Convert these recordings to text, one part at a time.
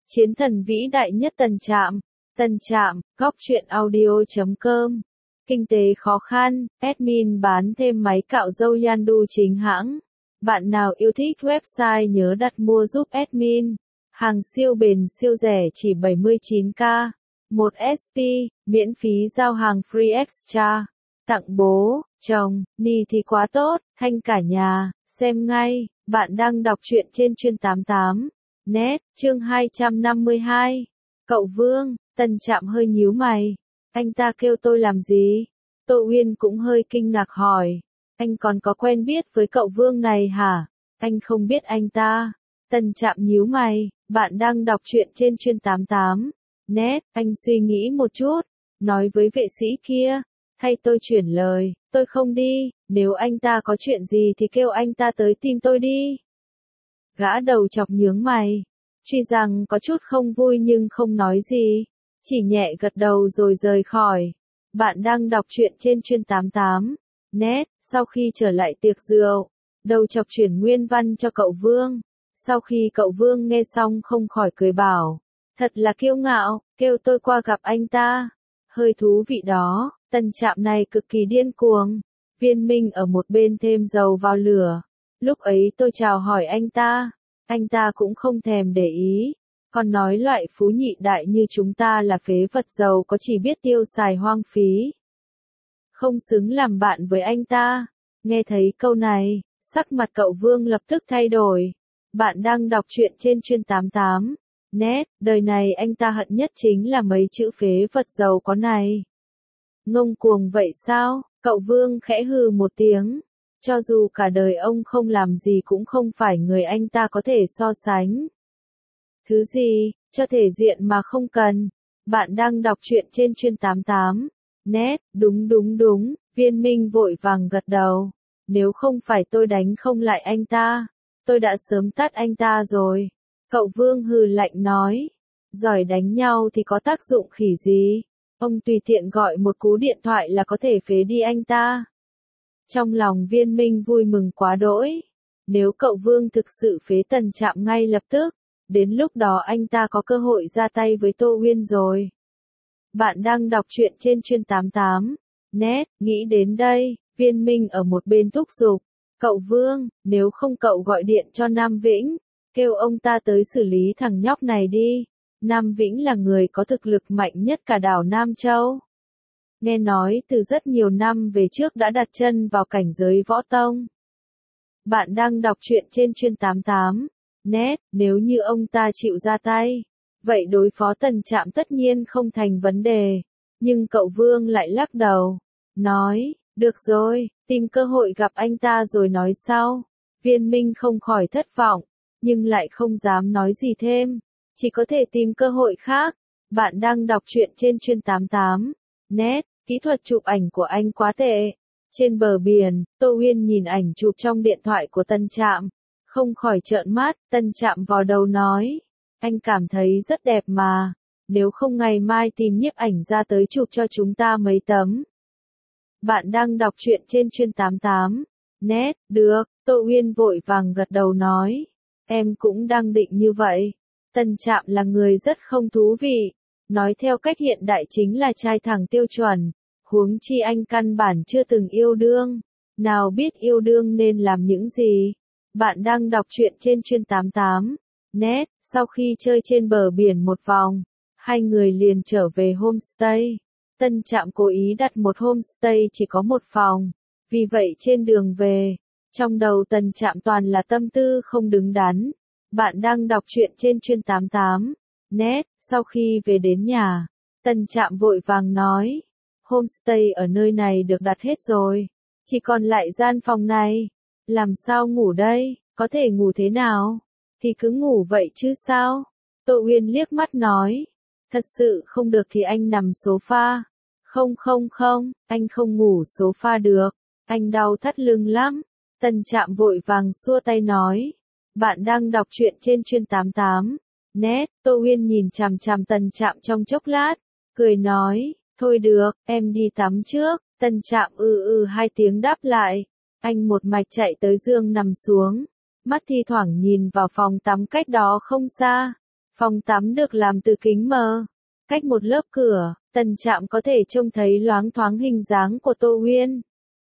Chiến thần vĩ đại nhất Tân Trạm. Tân Trạm, góc truyện audio.com. Kinh tế khó khăn, admin bán thêm máy cạo râu Yandu chính hãng. Bạn nào yêu thích website nhớ đặt mua giúp admin. Hàng siêu bền siêu rẻ chỉ 79k. 1 SP, miễn phí giao hàng free extra. Tặng bố, chồng, ni thì quá tốt, thanh cả nhà, xem ngay. Bạn đang đọc truyện trên Chuyên 88. Net, chương 252. Cậu Vương, Tân Trạm hơi nhíu mày. Anh ta kêu tôi làm gì? Tô Uyên cũng hơi kinh ngạc hỏi. Anh còn có quen biết với cậu Vương này hả? Anh không biết anh ta. Tân Trạm nhíu mày. Bạn đang đọc truyện trên Chuyên 88. Net, anh suy nghĩ một chút. Nói với vệ sĩ kia. Thay tôi chuyển lời, tôi không đi. Nếu anh ta có chuyện gì thì kêu anh ta tới tìm tôi đi. Gã đầu chọc nhướng mày. Tuy rằng có chút không vui nhưng không nói gì. Chỉ nhẹ gật đầu rồi rời khỏi. Bạn đang đọc truyện trên Chuyên 88. Net, sau khi trở lại tiệc rượu. Đầu chọc chuyển nguyên văn cho cậu Vương. Sau khi cậu Vương nghe xong không khỏi cười bảo. Thật là kiêu ngạo, kêu tôi qua gặp anh ta. Hơi thú vị đó, Tân Trạm này cực kỳ điên cuồng. Viên Minh ở một bên thêm dầu vào lửa. Lúc ấy tôi chào hỏi anh ta cũng không thèm để ý. Còn nói loại phú nhị đại như chúng ta là phế vật giàu có chỉ biết tiêu xài hoang phí. Không xứng làm bạn với anh ta. Nghe thấy câu này, sắc mặt cậu Vương lập tức thay đổi. Bạn đang đọc truyện trên Chuyên 88. Net, đời này anh ta hận nhất chính là mấy chữ phế vật giàu có này. Ngông cuồng vậy sao? Cậu Vương khẽ hừ một tiếng. Cho dù cả đời ông không làm gì cũng không phải người anh ta có thể so sánh. Thứ gì, cho thể diện mà không cần. Bạn đang đọc truyện trên Chuyên 88. Net, đúng, Viên Minh vội vàng gật đầu. Nếu không phải tôi đánh không lại anh ta, tôi đã sớm tát anh ta rồi. Cậu Vương hừ lạnh nói. Giỏi đánh nhau thì có tác dụng khỉ gì. Ông tùy tiện gọi một cú điện thoại là có thể phế đi anh ta. Trong lòng Viên Minh vui mừng quá đỗi. Nếu cậu Vương thực sự phế Tân Trạm ngay lập tức, đến lúc đó anh ta có cơ hội ra tay với Tô Uyên rồi. Bạn đang đọc truyện trên Chuyên 88. Net, nghĩ đến đây, Viên Minh ở một bên thúc giục. Cậu Vương, nếu không cậu gọi điện cho Nam Vĩnh, kêu ông ta tới xử lý thằng nhóc này đi. Nam Vĩnh là người có thực lực mạnh nhất cả đảo Nam Châu. Nghe nói từ rất nhiều năm về trước đã đặt chân vào cảnh giới võ tông. Bạn đang đọc truyện trên Chuyên 88. Net, nếu như ông ta chịu ra tay, vậy đối phó Tân Trạm tất nhiên không thành vấn đề. Nhưng cậu Vương lại lắc đầu. Nói, được rồi, tìm cơ hội gặp anh ta rồi nói sau. Viên Minh không khỏi thất vọng, nhưng lại không dám nói gì thêm. Chỉ có thể tìm cơ hội khác. Bạn đang đọc truyện trên Chuyên 88. Net, kỹ thuật chụp ảnh của anh quá tệ. Trên bờ biển, Tô Uyên nhìn ảnh chụp trong điện thoại của Tân Trạm. Không khỏi trợn mắt, Tân Trạm vò đầu nói. Anh cảm thấy rất đẹp mà. Nếu không ngày mai tìm nhiếp ảnh ra tới chụp cho chúng ta mấy tấm. Bạn đang đọc truyện trên Chuyên 88. Net, được, Tô Uyên vội vàng gật đầu nói. Em cũng đang định như vậy. Tân Trạm là người rất không thú vị. Nói theo cách hiện đại chính là trai thẳng tiêu chuẩn. Huống chi anh căn bản chưa từng yêu đương. Nào biết yêu đương nên làm những gì. Bạn đang đọc truyện trên Chuyên 88. Net, sau khi chơi trên bờ biển một vòng, hai người liền trở về homestay. Tân Trạm cố ý đặt một homestay chỉ có một phòng. Vì vậy trên đường về, trong đầu Tân Trạm toàn là tâm tư không đứng đắn. Bạn đang đọc truyện trên Chuyên 88. Net, sau khi về đến nhà, Tân Trạm vội vàng nói. Homestay ở nơi này được đặt hết rồi. Chỉ còn lại gian phòng này. Làm sao ngủ đây? Có thể ngủ thế nào? Thì cứ ngủ vậy chứ sao? Tô Uyên liếc mắt nói. Thật sự không được thì anh nằm sofa. Không, anh không ngủ sofa được. Anh đau thắt lưng lắm. Tân Trạm vội vàng xua tay nói. Bạn đang đọc truyện trên Chuyên 88. Net, Tô Uyên nhìn chằm chằm Tân Trạm trong chốc lát. Cười nói. Thôi được, em đi tắm trước. Tân Trạm hai tiếng đáp lại. Anh một mạch chạy tới giường nằm xuống. Mắt thi thoảng nhìn vào phòng tắm cách đó không xa. Phòng tắm được làm từ kính mờ. Cách một lớp cửa, Tần Trạm có thể trông thấy loáng thoáng hình dáng của Tô Uyên.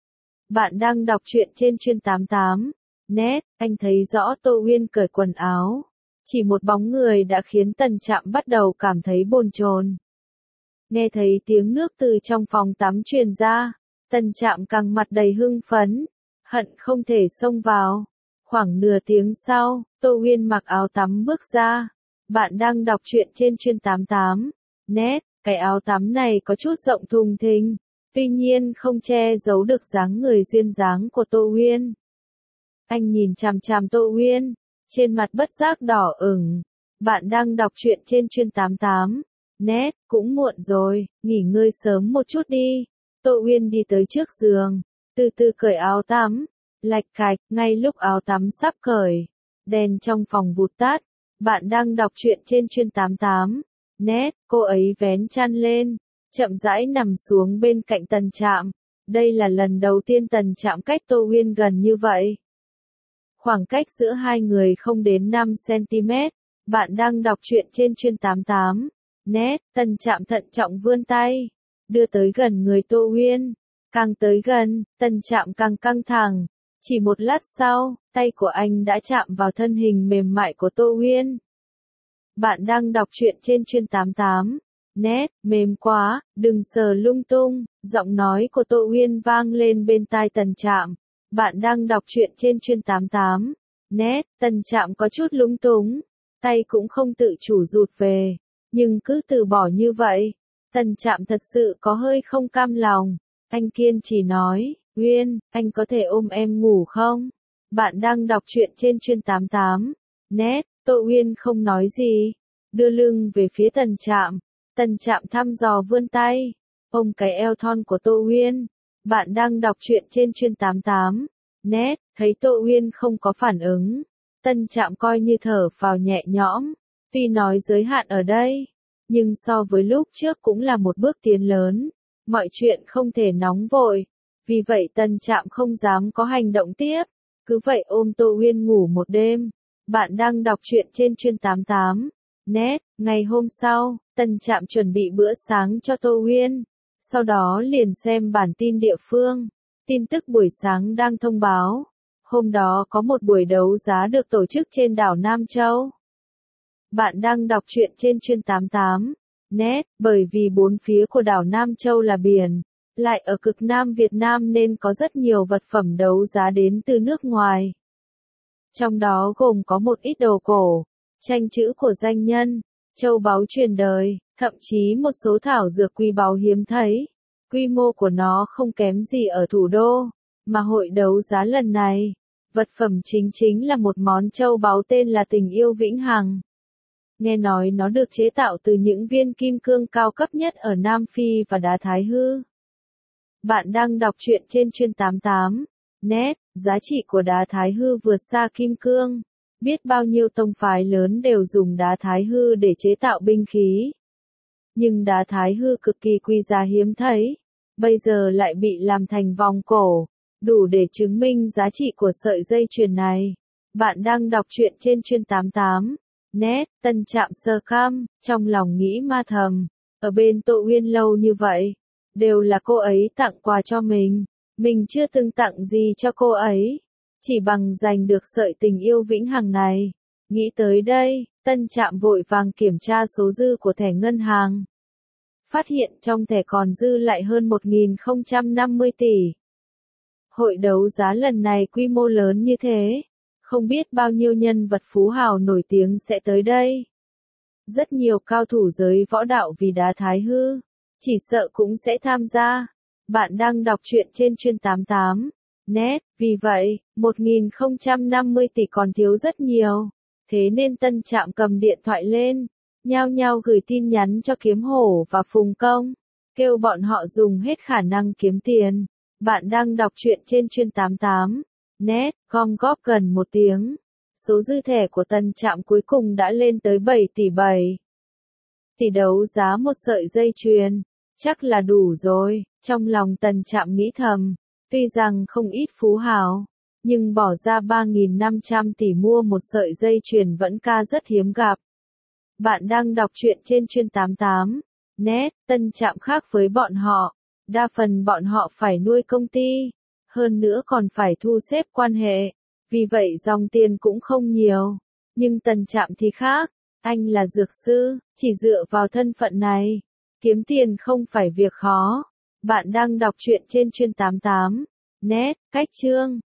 Bạn đang đọc truyện trên chuyên 88. Net, anh thấy rõ Tô Uyên cởi quần áo. Chỉ một bóng người đã khiến Tần Trạm bắt đầu cảm thấy bồn chồn. Nghe thấy tiếng nước từ trong phòng tắm truyền ra, Tần Trạm càng mặt đầy hưng phấn, hận không thể xông vào. Khoảng nửa tiếng sau, Tô Uyên mặc áo tắm bước ra. Bạn đang đọc truyện trên chuyên 88. Net, cái áo tắm này có chút rộng thùng thình, tuy nhiên không che giấu được dáng người duyên dáng của Tô Uyên. Anh nhìn chằm chằm Tô Uyên, trên mặt bất giác đỏ ửng. Bạn đang đọc truyện trên chuyên 88. Net, cũng muộn rồi, nghỉ ngơi sớm một chút đi. Tô Uyên đi tới trước giường, từ từ cởi áo tắm. Lạch cạch, ngay lúc áo tắm sắp cởi, đèn trong phòng vụt tắt. Bạn đang đọc truyện trên chuyên 88. Net, cô ấy vén chăn lên, chậm rãi nằm xuống bên cạnh Tần Trạm. Đây là lần đầu tiên Tần Trạm cách Tô Uyên gần như vậy. Khoảng cách giữa hai người không đến 5 cm. Bạn đang đọc truyện trên chuyên 88. Net, Tần Trạm thận trọng vươn tay, đưa tới gần người Tô Uyên. Càng tới gần, Tần Trạm càng căng thẳng. Chỉ một lát sau, tay của anh đã chạm vào thân hình mềm mại của Tô Uyên. Bạn đang đọc truyện trên chuyên 88. Net, mềm quá, đừng sờ lung tung. Giọng nói của Tô Uyên vang lên bên tai Tần Trạm. Bạn đang đọc truyện trên chuyên 88. Net, Tần Trạm có chút lúng túng, tay cũng không tự chủ rụt về, nhưng cứ từ bỏ như vậy, Tần Trạm thật sự có hơi không cam lòng. Anh kiên trì nói, Uyên, anh có thể ôm em ngủ không? Bạn đang đọc truyện trên chuyên 88. Net, Tô Uyên không nói gì, đưa lưng về phía Tần Trạm. Tần Trạm thăm dò vươn tay, ôm cái eo thon của Tô Uyên. Bạn đang đọc truyện trên chuyên 88. Net, thấy Tô Uyên không có phản ứng, Tần Trạm coi như thở phào nhẹ nhõm. Tuy nói giới hạn ở đây, nhưng so với lúc trước cũng là một bước tiến lớn. Mọi chuyện không thể nóng vội, vì vậy Tần Trạm không dám có hành động tiếp, cứ vậy ôm Tô Uyên ngủ một đêm. Bạn đang đọc truyện trên chuyên 88. Net, ngày hôm sau, Tần Trạm chuẩn bị bữa sáng cho Tô Uyên, sau đó liền xem bản tin địa phương. Tin tức buổi sáng đang thông báo, hôm đó có một buổi đấu giá được tổ chức trên đảo Nam Châu. Bạn đang đọc truyện trên chuyên 88. Net, bởi vì bốn phía của đảo Nam Châu là biển, lại ở cực Nam Việt Nam nên có rất nhiều vật phẩm đấu giá đến từ nước ngoài. Trong đó gồm có một ít đồ cổ, tranh chữ của danh nhân, châu báu truyền đời, thậm chí một số thảo dược quý báu hiếm thấy. Quy mô của nó không kém gì ở thủ đô, mà hội đấu giá lần này, vật phẩm chính là một món châu báu tên là tình yêu vĩnh hằng. Nghe nói nó được chế tạo từ những viên kim cương cao cấp nhất ở Nam Phi và đá thái hư. Bạn đang đọc truyện trên chuyên 88. Net, giá trị của đá thái hư vượt xa kim cương. Biết bao nhiêu tông phái lớn đều dùng đá thái hư để chế tạo binh khí. Nhưng đá thái hư cực kỳ quý giá hiếm thấy, bây giờ lại bị làm thành vòng cổ, đủ để chứng minh giá trị của sợi dây chuyền này. Bạn đang đọc truyện trên chuyên 88. Net, Tần Trạm sờ cằm, trong lòng nghĩ ma thầm, ở bên Tô Uyên lâu như vậy, đều là cô ấy tặng quà cho mình chưa từng tặng gì cho cô ấy, chỉ bằng giành được sợi tình yêu vĩnh hằng này. Nghĩ tới đây, Tần Trạm vội vàng kiểm tra số dư của thẻ ngân hàng. Phát hiện trong thẻ còn dư lại hơn 1.050 tỷ. Hội đấu giá lần này quy mô lớn như thế, không biết bao nhiêu nhân vật phú hào nổi tiếng sẽ tới đây. Rất nhiều cao thủ giới võ đạo vì đá thái hư, chỉ sợ cũng sẽ tham gia. Bạn đang đọc truyện trên chuyên 88. Net, vì vậy, 1.050 tỷ còn thiếu rất nhiều. Thế nên Tần Trạm cầm điện thoại lên, nhao nhao gửi tin nhắn cho Kiếm Hổ và Phùng Công, kêu bọn họ dùng hết khả năng kiếm tiền. Bạn đang đọc truyện trên chuyên 88. Net, gom góp gần 1 tiếng. Số dư thẻ của Tần Trạm cuối cùng đã lên tới 7 tỷ 7. Tỷ đấu giá một sợi dây chuyền, chắc là đủ rồi. Trong lòng Tần Trạm nghĩ thầm, tuy rằng không ít phú hào, nhưng bỏ ra 3.500 tỷ mua một sợi dây chuyền vẫn ca rất hiếm gặp. Bạn đang đọc truyện trên chuyên 88 net. Tân Trạm khác với bọn họ. Đa phần bọn họ phải nuôi công ty. Hơn nữa còn phải thu xếp quan hệ. Vì vậy dòng tiền cũng không nhiều. Nhưng Tân Trạm thì khác. Anh là dược sư, chỉ dựa vào thân phận này. Kiếm tiền không phải việc khó. Bạn đang đọc truyện trên chuyên 88 net. Cách chương